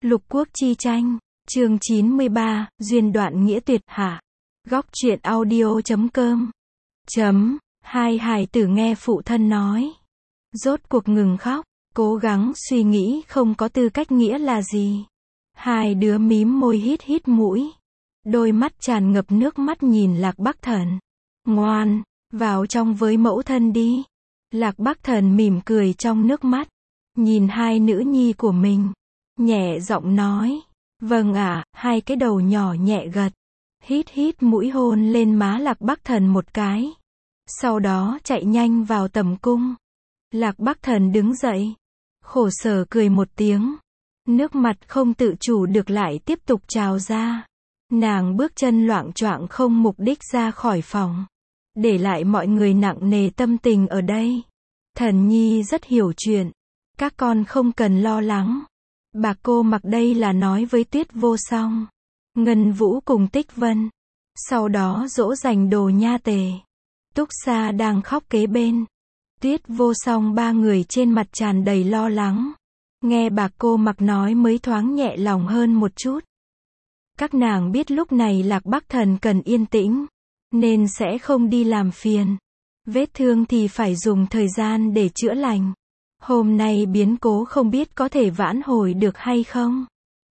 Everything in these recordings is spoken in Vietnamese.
Lục Quốc chi tranh, chương 93, duyên đoạn nghĩa tuyệt hạ. Góc truyện audio.com. Hai hài tử nghe phụ thân nói. Rốt cuộc ngừng khóc, cố gắng suy nghĩ không có tư cách nghĩa là gì. Hai đứa mím môi hít hít mũi. Đôi mắt tràn ngập nước mắt nhìn Lạc Bắc Thần. Ngoan, vào trong với mẫu thân đi. Lạc Bắc Thần mỉm cười trong nước mắt. Nhìn hai nữ nhi của mình. Nhẹ giọng nói. Vâng ạ, hai cái đầu nhỏ nhẹ gật. Hít hít mũi hôn lên má Lạc Bắc Thần một cái. Sau đó chạy nhanh vào tầm cung. Lạc Bắc Thần đứng dậy. Khổ sở cười một tiếng. Nước mặt không tự chủ được lại tiếp tục trào ra. Nàng bước chân loạng choạng không mục đích ra khỏi phòng. Để lại mọi người nặng nề tâm tình ở đây. Thần nhi rất hiểu chuyện. Các con không cần lo lắng. Bà cô mặc đây là nói với Tuyết Vô Song, Ngân Vũ cùng Tích Vân. Sau đó dỗ dành Đồ Nha Tề. Túc Sa đang khóc kế bên. Tuyết Vô Song ba người trên mặt tràn đầy lo lắng. Nghe bà cô mặc nói mới thoáng nhẹ lòng hơn một chút. Các nàng biết lúc này Lạc Bắc Thần cần yên tĩnh, nên sẽ không đi làm phiền. Vết thương thì phải dùng thời gian để chữa lành. Hôm nay biến cố không biết có thể vãn hồi được hay không.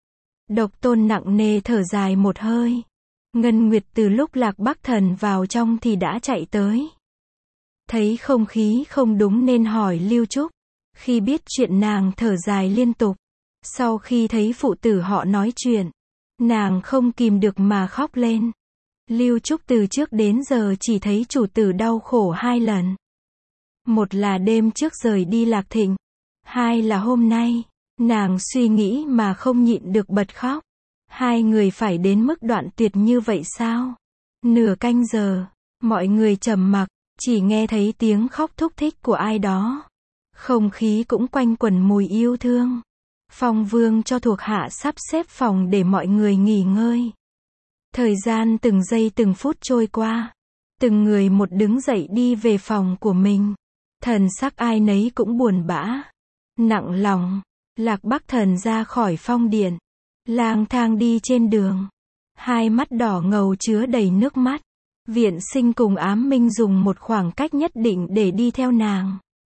Độc Tôn nặng nề thở dài một hơi. Ngân Nguyệt từ lúc Lạc Bắc Thần vào trong thì đã chạy tới. Thấy không khí không đúng nên hỏi Lưu Trúc. Khi biết chuyện nàng thở dài liên tục. Sau khi thấy phụ tử họ nói chuyện, nàng không kìm được mà khóc lên. Lưu Trúc từ trước đến giờ chỉ thấy chủ tử đau khổ hai lần. Một là đêm trước rời đi Lạc Thịnh. Hai là hôm nay. Nàng suy nghĩ mà không nhịn được bật khóc. Hai người phải đến mức đoạn tuyệt như vậy sao? Nửa canh giờ, mọi người trầm mặc, chỉ nghe thấy tiếng khóc thúc thích của ai đó. Không khí cũng quanh quẩn mùi yêu thương. Phong Vương cho thuộc hạ sắp xếp phòng để mọi người nghỉ ngơi. Thời gian từng giây từng phút trôi qua. Từng người một đứng dậy đi về phòng của mình. Thần sắc ai nấy cũng buồn bã, nặng lòng. Lạc Bắc Thần ra khỏi phong điện, lang thang đi trên đường. Hai mắt đỏ ngầu chứa đầy nước mắt. Viện Sinh cùng Ám Minh dùng một khoảng cách nhất định để đi theo nàng.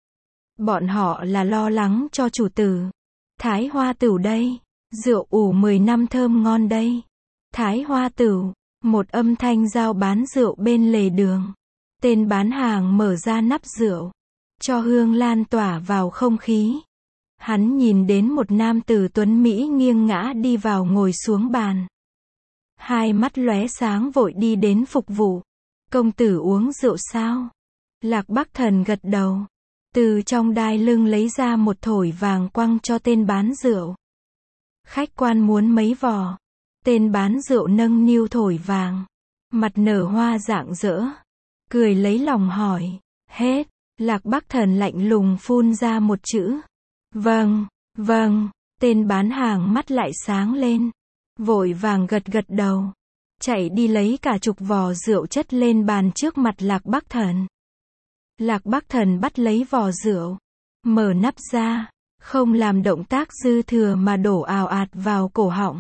Bọn họ là lo lắng cho chủ tử. Thái Hoa Tửu đây. Rượu ủ 10 năm thơm ngon đây. Thái Hoa Tửu. Một âm thanh giao bán rượu bên lề đường. Tên bán hàng mở ra nắp rượu, cho hương lan tỏa vào không khí. Hắn nhìn đến một nam tử tuấn Mỹ nghiêng ngã đi vào ngồi xuống bàn. Hai mắt lóe sáng vội đi đến phục vụ. Công tử uống rượu sao? Lạc Bắc Thần gật đầu. Từ trong đai lưng lấy ra một thổi vàng quăng cho tên bán rượu. Khách quan muốn mấy vò? Tên bán rượu nâng niu thổi vàng. Mặt nở hoa rạng rỡ. Cười lấy lòng hỏi. Hết. Lạc Bắc Thần lạnh lùng phun ra một chữ. Vâng, vâng. Tên bán hàng mắt lại sáng lên. Vội vàng gật gật đầu. Chạy đi lấy cả chục vò rượu chất lên bàn trước mặt Lạc Bắc Thần. Lạc Bắc Thần bắt lấy vò rượu. Mở nắp ra. Không làm động tác dư thừa mà đổ ào ạt vào cổ họng.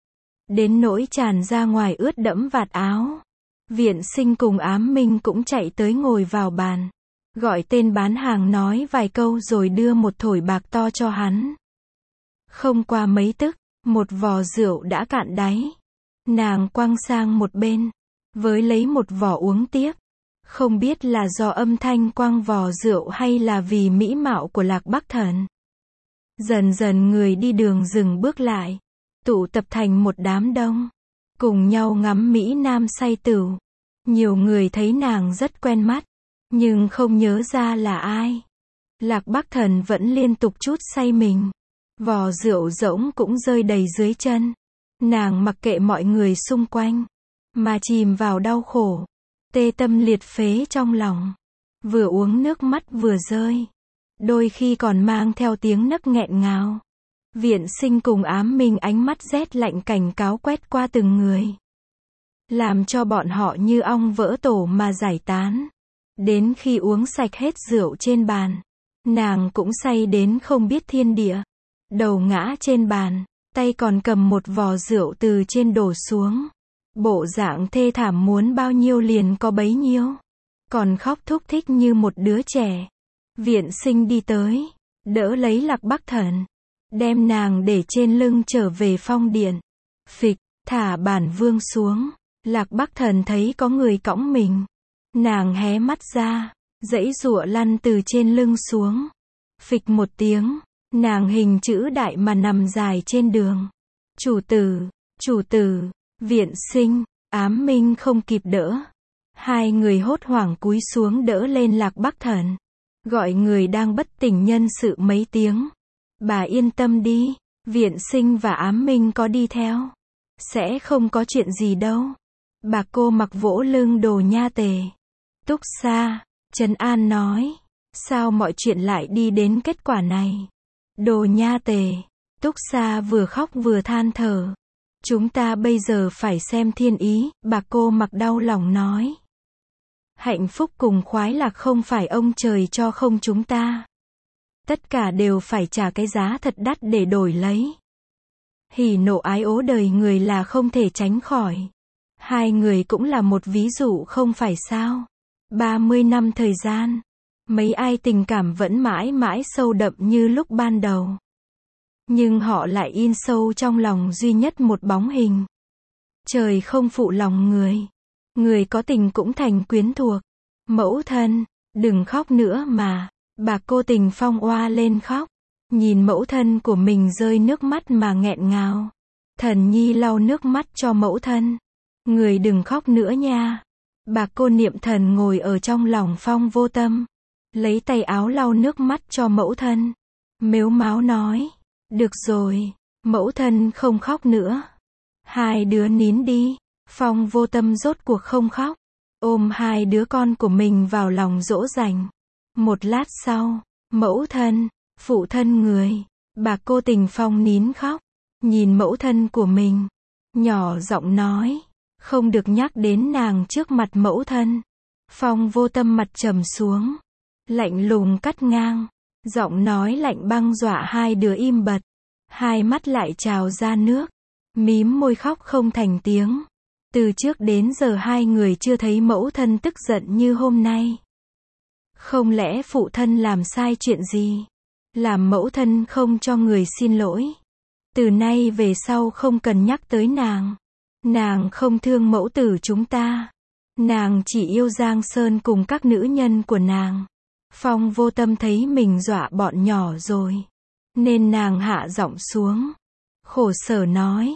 Đến nỗi tràn ra ngoài ướt đẫm vạt áo. Viện Sinh cùng Ám Minh cũng chạy tới ngồi vào bàn. Gọi tên bán hàng nói vài câu rồi đưa một thổi bạc to cho hắn. Không qua mấy tức, một vò rượu đã cạn đáy. Nàng quăng sang một bên, với lấy một vò uống tiếp. Không biết là do âm thanh quăng vò rượu hay là vì mỹ mạo của Lạc Bắc Thần. Dần dần người đi đường dừng bước lại, tụ tập thành một đám đông, cùng nhau ngắm mỹ nam say tửu. Nhiều người thấy nàng rất quen mắt, nhưng không nhớ ra là ai. Lạc Bắc Thần vẫn liên tục trút say mình. Vò rượu rỗng cũng rơi đầy dưới chân. Nàng mặc kệ mọi người xung quanh, mà chìm vào đau khổ, tê tâm liệt phế trong lòng. Vừa uống nước mắt vừa rơi. Đôi khi còn mang theo tiếng nấc nghẹn ngào. Viện Sinh cùng Ám Minh ánh mắt rét lạnh cảnh cáo quét qua từng người. Làm cho bọn họ như ong vỡ tổ mà giải tán. Đến khi uống sạch hết rượu trên bàn, nàng cũng say đến không biết thiên địa. Đầu ngã trên bàn, tay còn cầm một vò rượu từ trên đổ xuống. Bộ dạng thê thảm muốn bao nhiêu liền có bấy nhiêu. Còn khóc thúc thích như một đứa trẻ. Viện Sinh đi tới, đỡ lấy Lạc Bắc Thần, đem nàng để trên lưng trở về phong điện. Phịch, thả bản vương xuống. Lạc Bắc Thần thấy có người cõng mình. Nàng hé mắt ra, giãy giụa lăn từ trên lưng xuống. Phịch một tiếng, nàng hình chữ đại mà nằm dài trên đường. Chủ tử, Viện Sinh, Ám Minh không kịp đỡ. Hai người hốt hoảng cúi xuống đỡ lên Lạc Bắc Thần. Gọi người đang bất tỉnh nhân sự mấy tiếng. Bà yên tâm đi, Viện Sinh và Ám Minh có đi theo. Sẽ không có chuyện gì đâu. Bà cô mặc vỗ lưng Đồ Nha Tề. Túc Sa, trấn an nói. Sao mọi chuyện lại đi đến kết quả này? Đồ Nha Tề, Túc Sa vừa khóc vừa than thở. Chúng ta bây giờ phải xem thiên ý, bà cô mặc đau lòng nói. Hạnh phúc cùng khoái lạc không phải ông trời cho không chúng ta. Tất cả đều phải trả cái giá thật đắt để đổi lấy. Hỉ nộ ái ố đời người là không thể tránh khỏi. Hai người cũng là một ví dụ không phải sao. 30 năm thời gian, mấy ai tình cảm vẫn mãi mãi sâu đậm như lúc ban đầu. Nhưng họ lại in sâu trong lòng duy nhất một bóng hình. Trời không phụ lòng người. Người có tình cũng thành quyến thuộc. Mẫu thân, đừng khóc nữa mà. Bà cô Tình Phong oa lên khóc. Nhìn mẫu thân của mình rơi nước mắt mà nghẹn ngào. Thần nhi lau nước mắt cho mẫu thân. Người đừng khóc nữa nha. Bà cô Niệm Thần ngồi ở trong lòng Phong Vô Tâm. Lấy tay áo lau nước mắt cho mẫu thân. Mếu máo nói. Được rồi, mẫu thân không khóc nữa. Hai đứa nín đi. Phong Vô Tâm rốt cuộc không khóc. Ôm hai đứa con của mình vào lòng dỗ dành. Một lát sau, mẫu thân, phụ thân người. Bà cô Tình Phong nín khóc. Nhìn mẫu thân của mình. Nhỏ giọng nói. Không được nhắc đến nàng trước mặt mẫu thân. Phong Vô Tâm mặt trầm xuống. Lạnh lùng cắt ngang. Giọng nói lạnh băng dọa hai đứa im bặt. Hai mắt lại trào ra nước. Mím môi khóc không thành tiếng. Từ trước đến giờ hai người chưa thấy mẫu thân tức giận như hôm nay. Không lẽ phụ thân làm sai chuyện gì? Làm mẫu thân không cho người xin lỗi. Từ nay về sau không cần nhắc tới nàng. Nàng không thương mẫu tử chúng ta. Nàng chỉ yêu Giang Sơn cùng các nữ nhân của nàng. Phong Vô Tâm thấy mình dọa bọn nhỏ rồi. Nên nàng hạ giọng xuống. Khổ sở nói.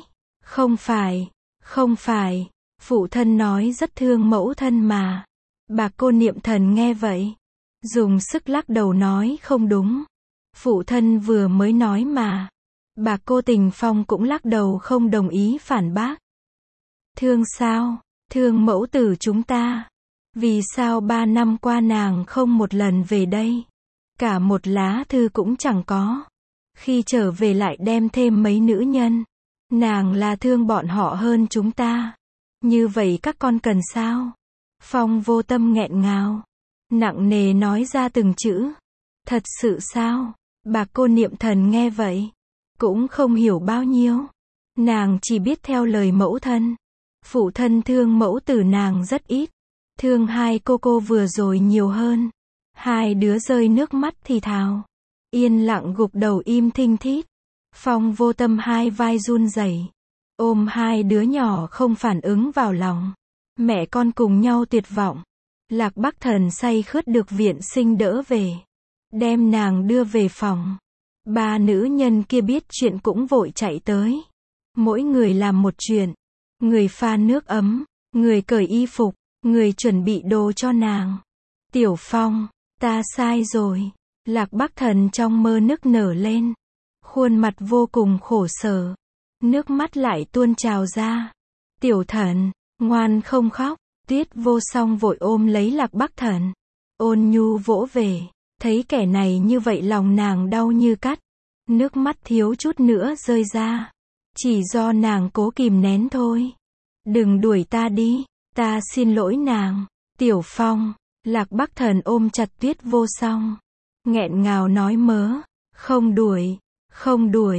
Không phải. Phụ thân nói rất thương mẫu thân mà. Bà cô Niệm Thần nghe vậy. Dùng sức lắc đầu nói không đúng. Phụ thân vừa mới nói mà. Bà cô Tình Phong cũng lắc đầu không đồng ý phản bác. Thương sao? Thương mẫu tử chúng ta. Vì sao 3 năm qua nàng không một lần về đây? Cả một lá thư cũng chẳng có. Khi trở về lại đem thêm mấy nữ nhân. Nàng là thương bọn họ hơn chúng ta. Như vậy các con cần sao? Phong Vô Tâm nghẹn ngào. Nặng nề nói ra từng chữ. Thật sự sao? Bà cô Niệm Thần nghe vậy. Cũng không hiểu bao nhiêu. Nàng chỉ biết theo lời mẫu thân. Phụ thân thương mẫu tử nàng rất ít. Thương hai cô vừa rồi nhiều hơn. Hai đứa rơi nước mắt thì thào. Yên lặng gục đầu im thinh thít. Phong Vô Tâm hai vai run rẩy. Ôm hai đứa nhỏ không phản ứng vào lòng. Mẹ con cùng nhau tuyệt vọng. Lạc Bắc Thần say khướt được Viện Sinh đỡ về. Đem nàng đưa về phòng. Ba nữ nhân kia biết chuyện cũng vội chạy tới. Mỗi người làm một chuyện. Người pha nước ấm. Người cởi y phục. Người chuẩn bị đồ cho nàng. Tiểu Phong, ta sai rồi. Lạc Bắc Thần trong mơ nức nở lên. Khuôn mặt vô cùng khổ sở. Nước mắt lại tuôn trào ra. Tiểu Thần, ngoan không khóc. Tuyết Vô Song vội ôm lấy Lạc Bắc Thần. Ôn nhu vỗ về. Thấy kẻ này như vậy lòng nàng đau như cắt. Nước mắt thiếu chút nữa rơi ra. Chỉ do nàng cố kìm nén thôi. Đừng đuổi ta đi. Ta xin lỗi nàng. Tiểu Phong. Lạc Bắc Thần ôm chặt Tuyết Vô Song. Nghẹn ngào nói mớ. Không đuổi.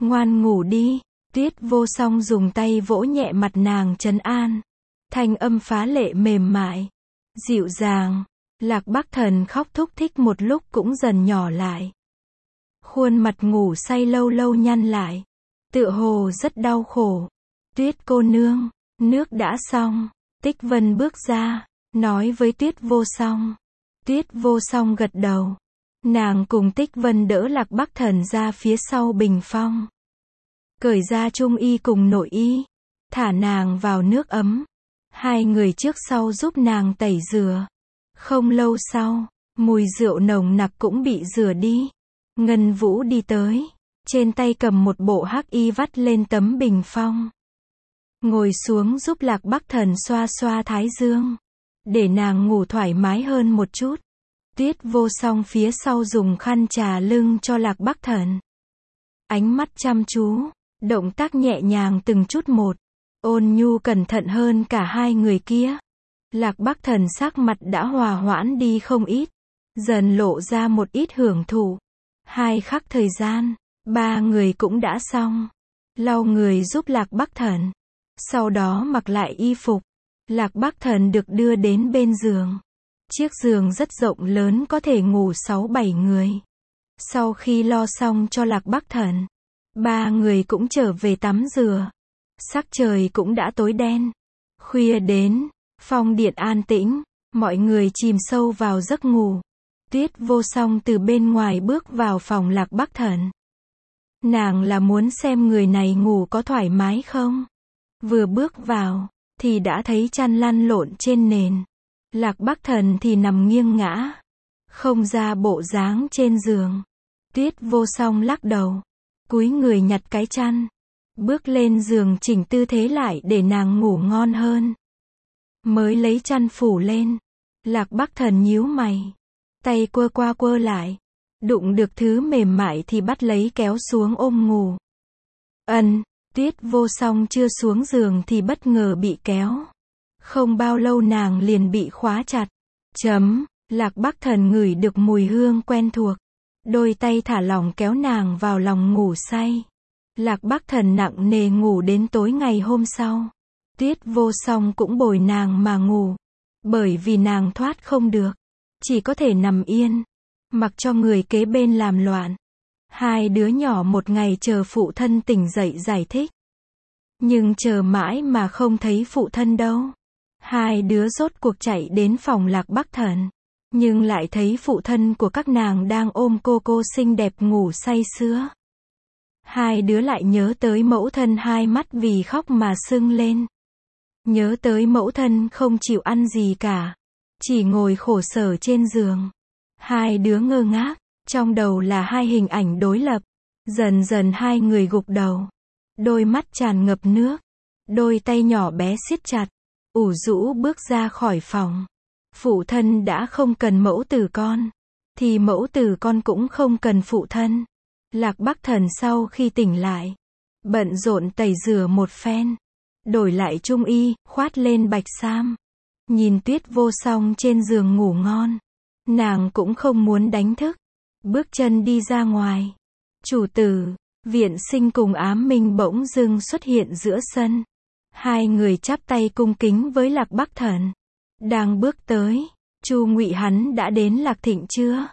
Ngoan ngủ đi. Tuyết Vô Song dùng tay vỗ nhẹ mặt nàng trấn an. Thanh âm phá lệ mềm mại, dịu dàng. Lạc Bắc Thần khóc thúc thích một lúc cũng dần nhỏ lại. Khuôn mặt ngủ say lâu lâu nhăn lại, tựa hồ rất đau khổ. Tuyết cô nương, nước đã xong. Tích Vân bước ra, nói với Tuyết Vô Song. Tuyết Vô Song gật đầu. Nàng cùng Tích Vân đỡ Lạc Bắc Thần ra phía sau bình phong. Cởi ra trung y cùng nội y, thả nàng vào nước ấm. Hai người trước sau giúp nàng tẩy rửa. Không lâu sau, mùi rượu nồng nặc cũng bị rửa đi. Ngân Vũ đi tới, trên tay cầm một bộ hắc y vắt lên tấm bình phong. Ngồi xuống giúp Lạc Bắc Thần xoa xoa thái dương, để nàng ngủ thoải mái hơn một chút. Tuyết Vô Song phía sau dùng khăn trà lưng cho Lạc Bắc Thần. Ánh mắt chăm chú, động tác nhẹ nhàng từng chút một, ôn nhu cẩn thận hơn cả hai người kia. Lạc Bắc Thần sắc mặt đã hòa hoãn đi không ít, dần lộ ra một ít hưởng thụ. 2 khắc thời gian, 3 người cũng đã xong. Lau người giúp Lạc Bắc Thần, sau đó mặc lại y phục. Lạc Bắc Thần được đưa đến bên giường. Chiếc giường rất rộng lớn, có thể ngủ 6-7 người. Sau khi lo xong cho Lạc Bắc Thần, 3 người cũng trở về tắm rửa. Sắc trời cũng đã tối đen. Khuya đến, phong điện an tĩnh, mọi người chìm sâu vào giấc ngủ. Tuyết Vô Song từ bên ngoài bước vào phòng Lạc Bắc Thần. Nàng là muốn xem người này ngủ có thoải mái không. Vừa bước vào, thì đã thấy chăn lăn lộn trên nền. Lạc Bắc Thần thì nằm nghiêng ngã, không ra bộ dáng trên giường. Tuyết Vô Song lắc đầu, cúi người nhặt cái chăn, bước lên giường chỉnh tư thế lại để nàng ngủ ngon hơn. Mới lấy chăn phủ lên, Lạc Bắc Thần nhíu mày, tay quơ qua quơ lại, đụng được thứ mềm mại thì bắt lấy kéo xuống ôm ngủ. Tuyết Vô Song chưa xuống giường thì bất ngờ bị kéo. Không bao lâu nàng liền bị khóa chặt. Lạc Bắc Thần ngửi được mùi hương quen thuộc. Đôi tay thả lỏng kéo nàng vào lòng ngủ say. Lạc Bắc Thần nặng nề ngủ đến tối ngày hôm sau. Tuyết Vô Song cũng bồi nàng mà ngủ. Bởi vì nàng thoát không được, chỉ có thể nằm yên, mặc cho người kế bên làm loạn. Hai đứa nhỏ một ngày chờ phụ thân tỉnh dậy giải thích. Nhưng chờ mãi mà không thấy phụ thân đâu. Hai đứa rốt cuộc chạy đến phòng Lạc Bắc Thần. Nhưng lại thấy phụ thân của các nàng đang ôm cô xinh đẹp ngủ say sưa. Hai đứa lại nhớ tới mẫu thân, hai mắt vì khóc mà sưng lên. Nhớ tới mẫu thân không chịu ăn gì cả, chỉ ngồi khổ sở trên giường. Hai đứa ngơ ngác, trong đầu là hai hình ảnh đối lập. Dần dần hai người gục đầu, đôi mắt tràn ngập nước, đôi tay nhỏ bé siết chặt, ủ rũ bước ra khỏi phòng. Phụ thân đã không cần mẫu tử con, thì mẫu tử con cũng không cần phụ thân. Lạc Bắc Thần sau khi tỉnh lại, bận rộn tẩy rửa một phen, đổi lại trung y, khoát lên bạch sam. Nhìn Tuyết Vô Song trên giường ngủ ngon, nàng cũng không muốn đánh thức, bước chân đi ra ngoài. Chủ tử, Viện Sinh cùng Ám Minh bỗng dưng xuất hiện giữa sân. Hai người chắp tay cung kính với Lạc Bắc Thần. Đang bước tới, Chu Ngụy hắn đã đến Lạc Thịnh chưa?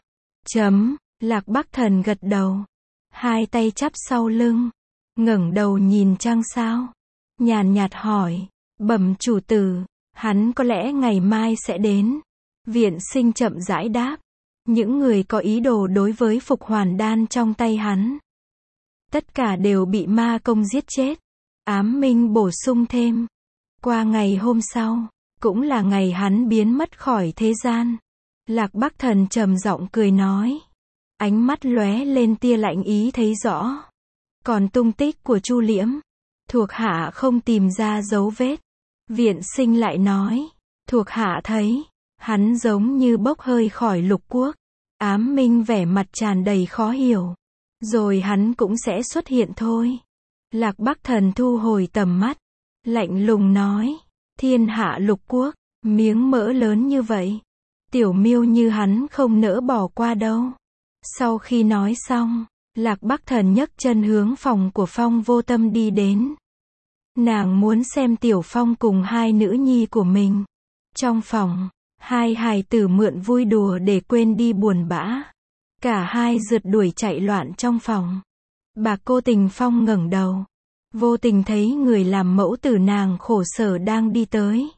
Lạc Bắc Thần gật đầu, hai tay chắp sau lưng, ngẩng đầu nhìn trăng sao, nhàn nhạt hỏi, bẩm chủ tử, hắn có lẽ ngày mai sẽ đến. Viện Sinh chậm rãi đáp, những người có ý đồ đối với Phục Hoàn Đan trong tay hắn, tất cả đều bị ma công giết chết. Ám Minh bổ sung thêm, qua ngày hôm sau, cũng là ngày hắn biến mất khỏi thế gian. Lạc Bắc Thần trầm giọng cười nói, ánh mắt lóe lên tia lạnh ý thấy rõ. Còn tung tích của Chu Liễm, thuộc hạ không tìm ra dấu vết. Viện Sinh lại nói, thuộc hạ thấy, hắn giống như bốc hơi khỏi lục quốc. Ám Minh vẻ mặt tràn đầy khó hiểu, rồi hắn cũng sẽ xuất hiện thôi. Lạc Bắc Thần thu hồi tầm mắt, lạnh lùng nói, thiên hạ lục quốc, miếng mỡ lớn như vậy, tiểu miêu như hắn không nỡ bỏ qua đâu. Sau khi nói xong, Lạc Bắc Thần nhấc chân hướng phòng của Phong Vô Tâm đi đến. Nàng muốn xem Tiểu Phong cùng hai nữ nhi của mình. Trong phòng, hai hài tử mượn vui đùa để quên đi buồn bã. Cả hai rượt đuổi chạy loạn trong phòng. Bà cô Tình Phong ngẩng đầu, vô tình thấy người làm mẫu tử nàng khổ sở đang đi tới.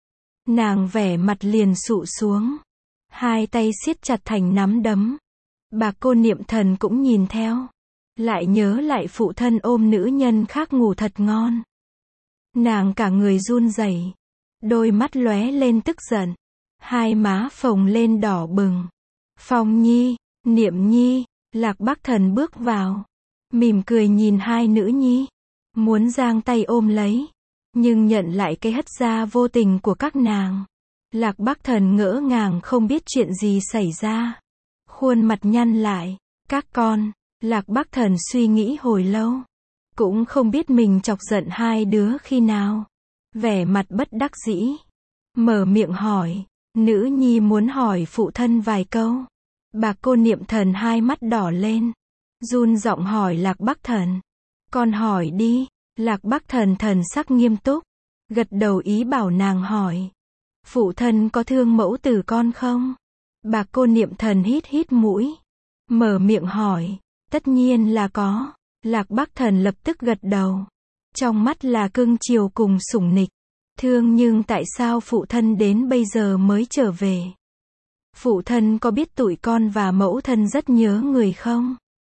Nàng vẻ mặt liền sụ xuống, hai tay siết chặt thành nắm đấm. Bà cô Niệm Thần cũng nhìn theo, lại nhớ lại phụ thân ôm nữ nhân khác ngủ thật ngon. Nàng cả người run rẩy, đôi mắt lóe lên tức giận, hai má phồng lên đỏ bừng. Phong Nhi, Niệm Nhi, Lạc Bắc Thần bước vào, mỉm cười nhìn hai nữ nhi, muốn giang tay ôm lấy, nhưng nhận lại cái hất ra vô tình của các nàng. Lạc Bắc Thần ngỡ ngàng không biết chuyện gì xảy ra, khuôn mặt nhăn lại. Các con, Lạc Bắc Thần suy nghĩ hồi lâu, cũng không biết mình chọc giận hai đứa khi nào. Vẻ mặt bất đắc dĩ, mở miệng hỏi, nữ nhi muốn hỏi phụ thân vài câu. Bà cô Niệm Thần hai mắt đỏ lên, run giọng hỏi Lạc Bắc Thần. Con hỏi đi. Lạc Bắc Thần thần sắc nghiêm túc, gật đầu ý bảo nàng hỏi. Phụ thân có thương mẫu tử con không? Bà cô Niệm Thần hít hít mũi, mở miệng hỏi. Tất nhiên là có. Lạc Bắc Thần lập tức gật đầu, trong mắt là cưng chiều cùng sủng nịch. Thương, nhưng tại sao phụ thân đến bây giờ mới trở về? Phụ thân có biết tụi con và mẫu thân rất nhớ người không?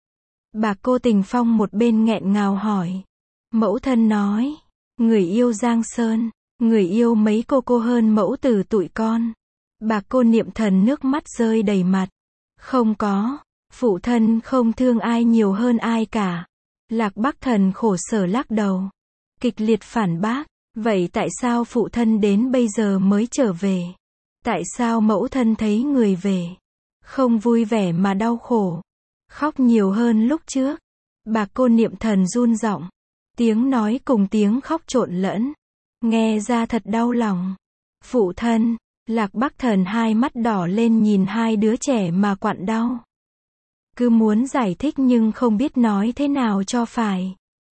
Bà cô Tình Phong một bên nghẹn ngào hỏi. Mẫu thân nói, người yêu Giang Sơn, người yêu mấy cô hơn mẫu tử tụi con. Bà cô Niệm Thần nước mắt rơi đầy mặt. Không có, phụ thân không thương ai nhiều hơn ai cả. Lạc Bắc Thần khổ sở lắc đầu, kịch liệt phản bác. Vậy tại sao phụ thân đến bây giờ mới trở về? Tại sao mẫu thân thấy người về, không vui vẻ mà đau khổ, khóc nhiều hơn lúc trước? Bà cô Niệm Thần run giọng, tiếng nói cùng tiếng khóc trộn lẫn, nghe ra thật đau lòng. Phụ thân, Lạc Bắc Thần hai mắt đỏ lên nhìn hai đứa trẻ mà quặn đau. Cứ muốn giải thích nhưng không biết nói thế nào cho phải.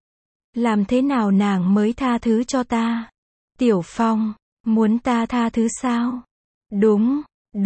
Làm thế nào nàng mới tha thứ cho ta? Tiểu Phong, muốn ta tha thứ sao? Đúng,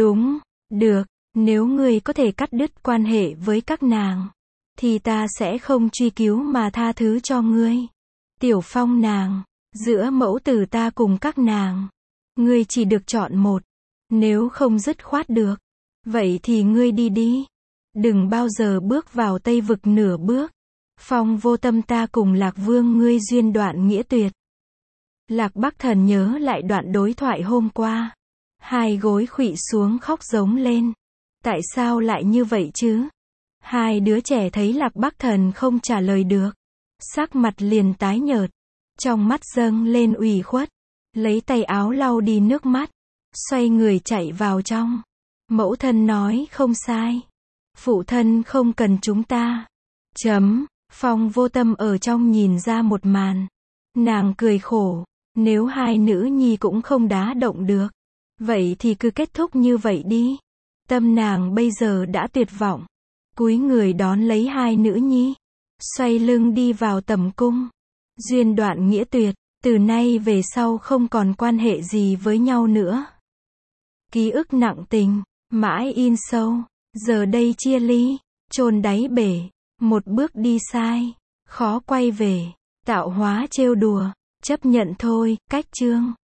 được, nếu ngươi có thể cắt đứt quan hệ với các nàng, thì ta sẽ không truy cứu mà tha thứ cho ngươi. Tiểu Phong nàng, giữa mẫu tử ta cùng các nàng, ngươi chỉ được chọn một. Nếu không dứt khoát được, vậy thì ngươi đi đi. Đừng bao giờ bước vào Tây Vực nửa bước. Phong Vô Tâm ta cùng Lạc Vương ngươi duyên đoạn nghĩa tuyệt. Lạc Bắc Thần nhớ lại đoạn đối thoại hôm qua, hai gối khuỵu xuống khóc giống lên. Tại sao lại như vậy chứ? Hai đứa trẻ thấy Lạc Bắc Thần không trả lời được, sắc mặt liền tái nhợt, trong mắt dâng lên ủy khuất, lấy tay áo lau đi nước mắt, xoay người chạy vào trong. Mẫu thân nói không sai, phụ thân không cần chúng ta. Phong Vô Tâm ở trong nhìn ra một màn, nàng cười khổ, nếu hai nữ nhi cũng không đá động được, vậy thì cứ kết thúc như vậy đi. Tâm nàng bây giờ đã tuyệt vọng, cúi người đón lấy hai nữ nhi, xoay lưng đi vào tầm cung. Duyên đoạn nghĩa tuyệt, từ nay về sau không còn quan hệ gì với nhau nữa. Ký ức nặng tình, mãi in sâu, giờ đây chia ly, chôn đáy bể, một bước đi sai, khó quay về, tạo hóa trêu đùa, chấp nhận thôi. Cách chương